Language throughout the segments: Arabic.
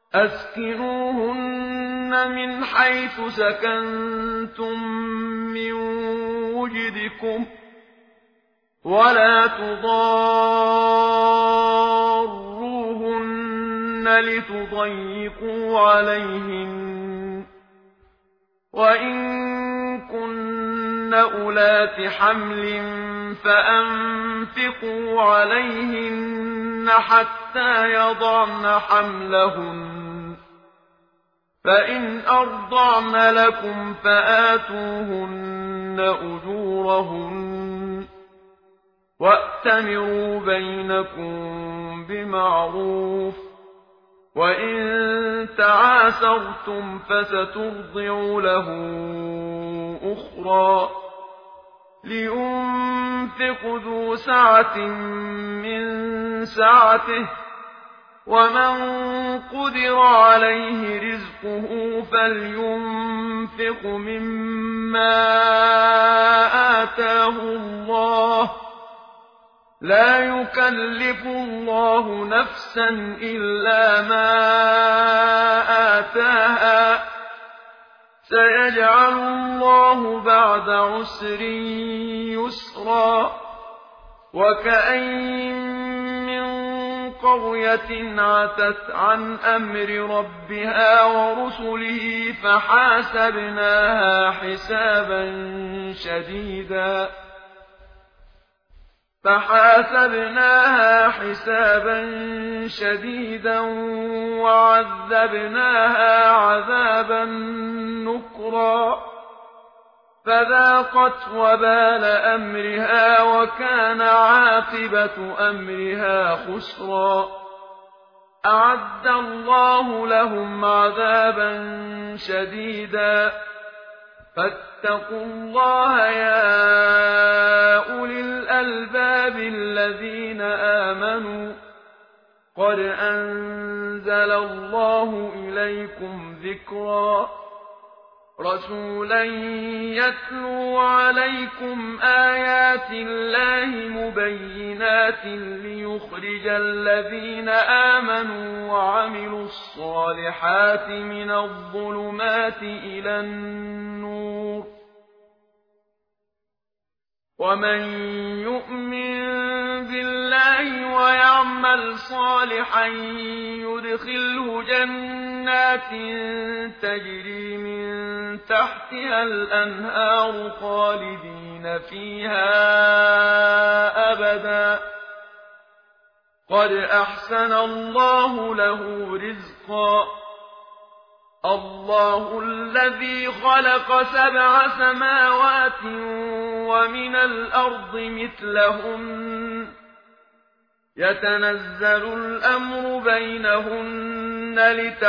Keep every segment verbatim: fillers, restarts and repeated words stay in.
أسكنوهن من حيث سكنتم من وجدكم ولا تضاروهن لتضيقوا عليهن وإن كن أولات حمل فأنفقوا عليهن حتى يضعن حملهن فإن أرضعن لكم فآتوهن أجورهن وأتمروا بينكم بمعروف وإن تعاسرتم فسترضع له أخرى لينفق ذو سعة من سعته ومن قدر عليه رزقه فلينفق مما آتاه الله لا يكلف الله نفسا إلا ما آتاها سيجعل الله بعد عسر يسرا وكأين قرية عتت عن أمر ربها ورسله فحاسبناها حسابا شديدا فحاسبناها حسابا شديدا وعذبناها عذابا نكرا فذاقت وبال أمرها وكان عاقبة أمرها خسرا أعد الله لهم عذابا شديدا فاتقوا الله يا أولي الألباب الذين آمنوا قد أنزل الله إليكم ذكرا رسولا يتلو عليكم آيات الله مبينات ليخرج الذين آمنوا وعملوا الصالحات من الظلمات إلى النور ومن يؤمن بالله ويعمل صالحا يدخله جنات تجري من تحتها الأنهار خالدين فيها أبدا قد أحسن الله له رزقا الله الذي خلق سبع سماوات ومن الأرض مثلهن يتنزل الأمر بينهن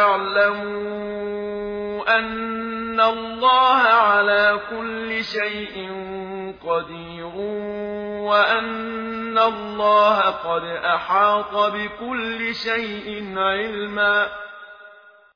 لتعلموا أن الله على كل شيء قدير وأن الله قد أحاط بكل شيء علما